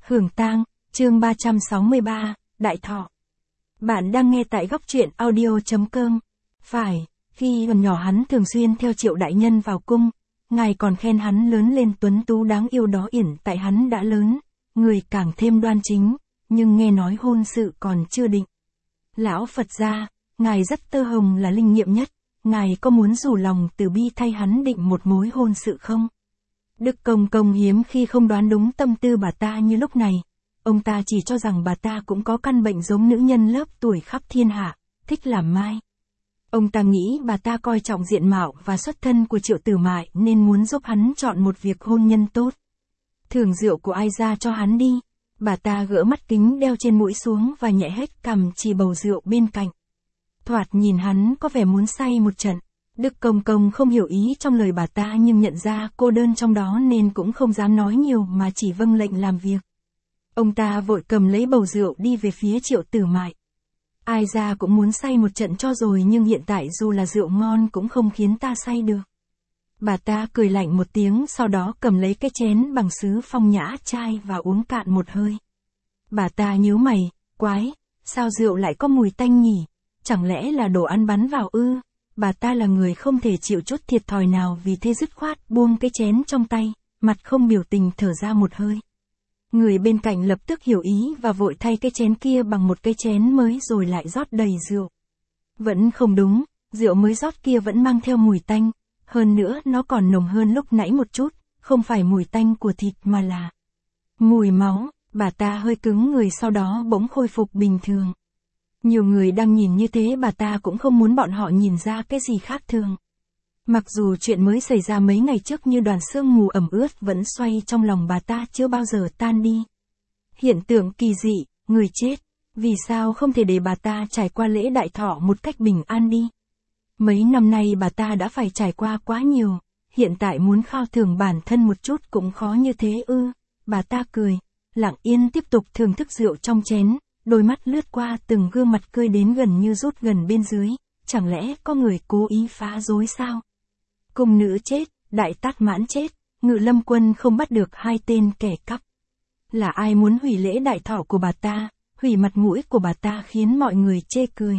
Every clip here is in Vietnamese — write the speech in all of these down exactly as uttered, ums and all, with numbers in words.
Hưởng tang, chương ba trăm sáu mươi ba, Đại Thọ. Bạn đang nghe tại góc truyện audio.com. Phải, khi còn nhỏ hắn thường xuyên theo Triệu đại nhân vào cung, ngài còn khen hắn lớn lên tuấn tú đáng yêu đó. Yển tại hắn đã lớn, người càng thêm đoan chính, nhưng nghe nói hôn sự còn chưa định. Lão Phật gia, ngài rất tơ hồng là linh nghiệm nhất, ngài có muốn rủ lòng từ bi thay hắn định một mối hôn sự không? Đức Công Công hiếm khi không đoán đúng tâm tư bà ta như lúc này. Ông ta chỉ cho rằng bà ta cũng có căn bệnh giống nữ nhân lớp tuổi khắp thiên hạ, thích làm mai. Ông ta nghĩ bà ta coi trọng diện mạo và xuất thân của Triệu Tử Mại nên muốn giúp hắn chọn một việc hôn nhân tốt. Thưởng rượu của ai ra cho hắn đi. Bà ta gỡ mắt kính đeo trên mũi xuống và nhẹ hết cằm chỉ bầu rượu bên cạnh. Thoạt nhìn hắn có vẻ muốn say một trận. Đức Công Công không hiểu ý trong lời bà ta nhưng nhận ra cô đơn trong đó nên cũng không dám nói nhiều mà chỉ vâng lệnh làm việc. Ông ta vội cầm lấy bầu rượu đi về phía Triệu Tử Mại. Ai ra cũng muốn say một trận cho rồi nhưng hiện tại dù là rượu ngon cũng không khiến ta say được. Bà ta cười lạnh một tiếng sau đó cầm lấy cái chén bằng sứ phong nhã chai và uống cạn một hơi. Bà ta nhíu mày, quái, sao rượu lại có mùi tanh nhỉ? Chẳng lẽ là đồ ăn bắn vào ư? Bà ta là người không thể chịu chút thiệt thòi nào vì thế dứt khoát buông cái chén trong tay, mặt không biểu tình thở ra một hơi. Người bên cạnh lập tức hiểu ý và vội thay cái chén kia bằng một cái chén mới rồi lại rót đầy rượu. Vẫn không đúng, rượu mới rót kia vẫn mang theo mùi tanh, hơn nữa nó còn nồng hơn lúc nãy một chút, không phải mùi tanh của thịt mà là mùi máu. Bà ta hơi cứng người sau đó bỗng khôi phục bình thường. Nhiều người đang nhìn như thế bà ta cũng không muốn bọn họ nhìn ra cái gì khác thường. Mặc dù chuyện mới xảy ra mấy ngày trước như đoàn sương mù ẩm ướt vẫn xoay trong lòng bà ta chưa bao giờ tan đi. Hiện tượng kỳ dị, người chết, vì sao không thể để bà ta trải qua lễ đại thọ một cách bình an đi? Mấy năm nay bà ta đã phải trải qua quá nhiều, hiện tại muốn khao thưởng bản thân một chút cũng khó như thế ư? Bà ta cười, lặng yên tiếp tục thưởng thức rượu trong chén. Đôi mắt lướt qua từng gương mặt cười đến gần như rút gần bên dưới, chẳng lẽ có người cố ý phá rối sao? Cung nữ chết, Đại Tát Mãn chết, Ngự Lâm Quân không bắt được hai tên kẻ cắp. Là ai muốn hủy lễ đại thọ của bà ta, hủy mặt mũi của bà ta khiến mọi người chê cười.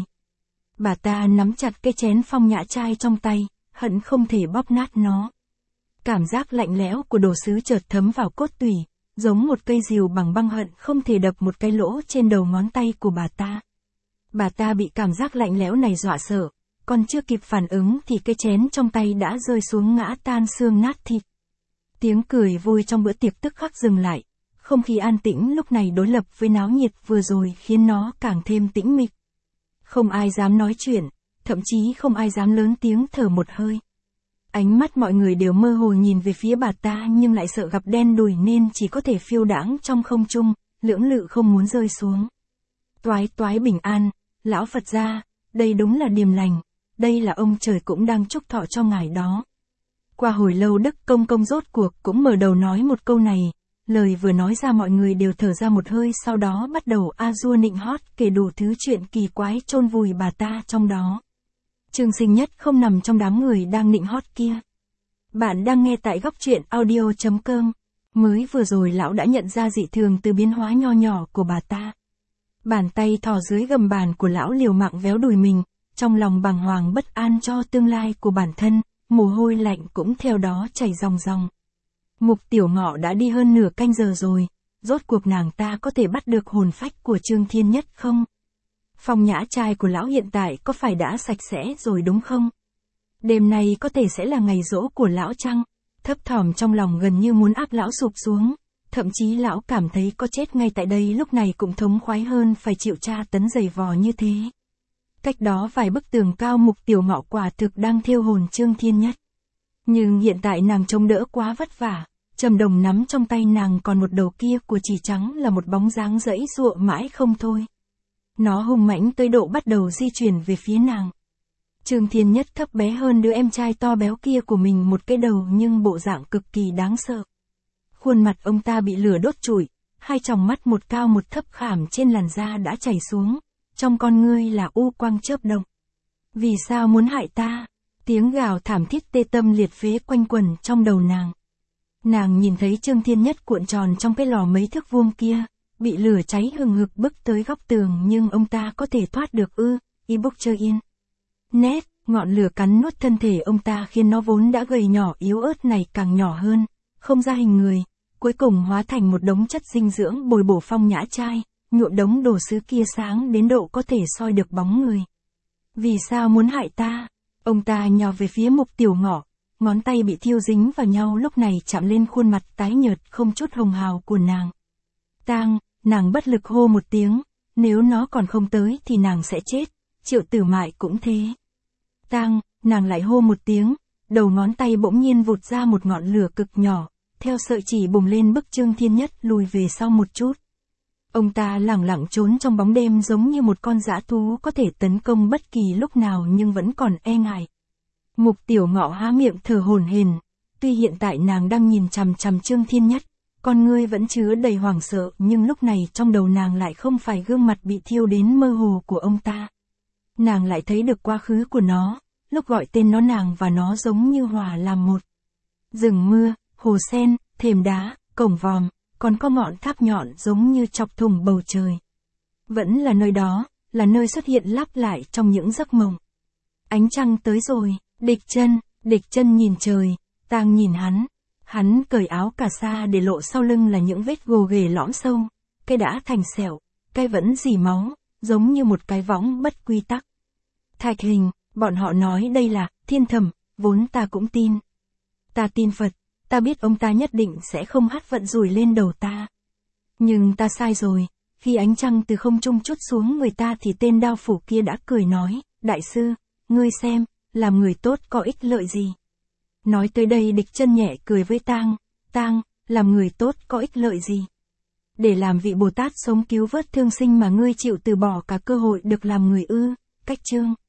Bà ta nắm chặt cái chén phong nhã chai trong tay, hận không thể bóp nát nó. Cảm giác lạnh lẽo của đồ sứ chợt thấm vào cốt tủy. Giống một cây rìu bằng băng hận không thể đập một cái lỗ trên đầu ngón tay của bà ta. Bà ta bị cảm giác lạnh lẽo này dọa sợ, còn chưa kịp phản ứng thì cái chén trong tay đã rơi xuống ngã tan xương nát thịt. Tiếng cười vui trong bữa tiệc tức khắc dừng lại, không khí an tĩnh lúc này đối lập với náo nhiệt vừa rồi khiến nó càng thêm tĩnh mịch. Không ai dám nói chuyện, thậm chí không ai dám lớn tiếng thở một hơi. Ánh mắt mọi người đều mơ hồ nhìn về phía bà ta nhưng lại sợ gặp đen đủi nên chỉ có thể phiêu đãng trong không trung, lưỡng lự không muốn rơi xuống. Toái toái bình an, lão Phật gia, đây đúng là điềm lành, đây là ông trời cũng đang chúc thọ cho ngài đó. Qua hồi lâu Đức Công Công rốt cuộc cũng mở đầu nói một câu này, lời vừa nói ra mọi người đều thở ra một hơi sau đó bắt đầu a dua nịnh hót kể đủ thứ chuyện kỳ quái chôn vùi bà ta trong đó. Trương Sinh Nhất không nằm trong đám người đang nịnh hót kia. Bạn đang nghe tại góc truyện audio.com. Mới vừa rồi lão đã nhận ra dị thường từ biến hóa nho nhỏ của bà ta. Bàn tay thò dưới gầm bàn của lão liều mạng véo đùi mình, trong lòng bàng hoàng bất an cho tương lai của bản thân, mồ hôi lạnh cũng theo đó chảy ròng ròng. Mục Tiểu Ngọ đã đi hơn nửa canh giờ rồi, rốt cuộc nàng ta có thể bắt được hồn phách của Trương Thiên Nhất không? Phong nhã trai của lão hiện tại có phải đã sạch sẽ rồi đúng không? Đêm nay có thể sẽ là ngày giỗ của lão chăng? Thấp thỏm trong lòng gần như muốn áp lão sụp xuống, thậm chí lão cảm thấy có chết ngay tại đây lúc này cũng thống khoái hơn phải chịu tra tấn dày vò như thế. Cách đó vài bức tường cao Mục Tiểu Ngọ quả thực đang thiêu hồn Trương Thiên Nhất. Nhưng hiện tại nàng chống đỡ quá vất vả, trầm đồng nắm trong tay nàng còn một đầu kia của chỉ trắng là một bóng dáng dãy giụa mãi không thôi. Nó hung mãnh tới độ bắt đầu di chuyển về phía nàng. Trương Thiên Nhất thấp bé hơn đứa em trai to béo kia của mình một cái đầu nhưng bộ dạng cực kỳ đáng sợ. Khuôn mặt ông ta bị lửa đốt trụi, hai tròng mắt một cao một thấp khảm trên làn da đã chảy xuống, trong con ngươi là u quang chớp động. Vì sao muốn hại ta? Tiếng gào thảm thiết tê tâm liệt phế quanh quẩn trong đầu nàng. Nàng nhìn thấy Trương Thiên Nhất cuộn tròn trong cái lò mấy thước vuông kia, bị lửa cháy hừng hực bức tới góc tường nhưng ông ta có thể thoát được ư, y bốc chơi yên. Nét, ngọn lửa cắn nuốt thân thể ông ta khiến nó vốn đã gầy nhỏ yếu ớt này càng nhỏ hơn, không ra hình người, cuối cùng hóa thành một đống chất dinh dưỡng bồi bổ phong nhã trai, nhuộm đống đồ sứ kia sáng đến độ có thể soi được bóng người. Vì sao muốn hại ta? Ông ta nhào về phía Mục Tiểu Ngọ, ngón tay bị thiêu dính vào nhau lúc này chạm lên khuôn mặt tái nhợt không chút hồng hào của nàng. Tang, nàng bất lực hô một tiếng, nếu nó còn không tới thì nàng sẽ chết, Triệu Tử Mại cũng thế. Tang, nàng lại hô một tiếng, đầu ngón tay bỗng nhiên vụt ra một ngọn lửa cực nhỏ, theo sợi chỉ bùng lên bức Trương Thiên Nhất lùi về sau một chút. Ông ta lẳng lặng trốn trong bóng đêm giống như một con dã thú có thể tấn công bất kỳ lúc nào nhưng vẫn còn e ngại. Mục Tiểu Ngọ há miệng thở hổn hển, tuy hiện tại nàng đang nhìn chằm chằm Trương Thiên Nhất, con ngươi vẫn chứa đầy hoảng sợ nhưng lúc này trong đầu nàng lại không phải gương mặt bị thiêu đến mơ hồ của ông ta. Nàng lại thấy được quá khứ của nó, lúc gọi tên nó nàng và nó giống như hòa làm một. Rừng mưa, hồ sen, thềm đá, cổng vòm, còn có ngọn tháp nhọn giống như chọc thủng bầu trời. Vẫn là nơi đó, là nơi xuất hiện lặp lại trong những giấc mộng. Ánh trăng tới rồi, Địch Chân, Địch Chân nhìn trời, Tang nhìn hắn. Hắn cởi áo cà sa để lộ sau lưng là những vết gồ ghề lõm sâu, cái đã thành sẹo, cái vẫn rỉ máu, giống như một cái võng bất quy tắc. Thạch Hình, bọn họ nói đây là thiên thẩm, vốn ta cũng tin. Ta tin Phật, ta biết ông ta nhất định sẽ không hắt vận rủi lên đầu ta. Nhưng ta sai rồi, khi ánh trăng từ không trung trút xuống người ta thì tên đao phủ kia đã cười nói, đại sư, ngươi xem, làm người tốt có ích lợi gì. Nói tới đây Địch Chân nhẹ cười với Tang, Tang, làm người tốt có ích lợi gì. Để làm vị Bồ Tát sống cứu vớt thương sinh mà ngươi chịu từ bỏ cả cơ hội được làm người ư, cách chương.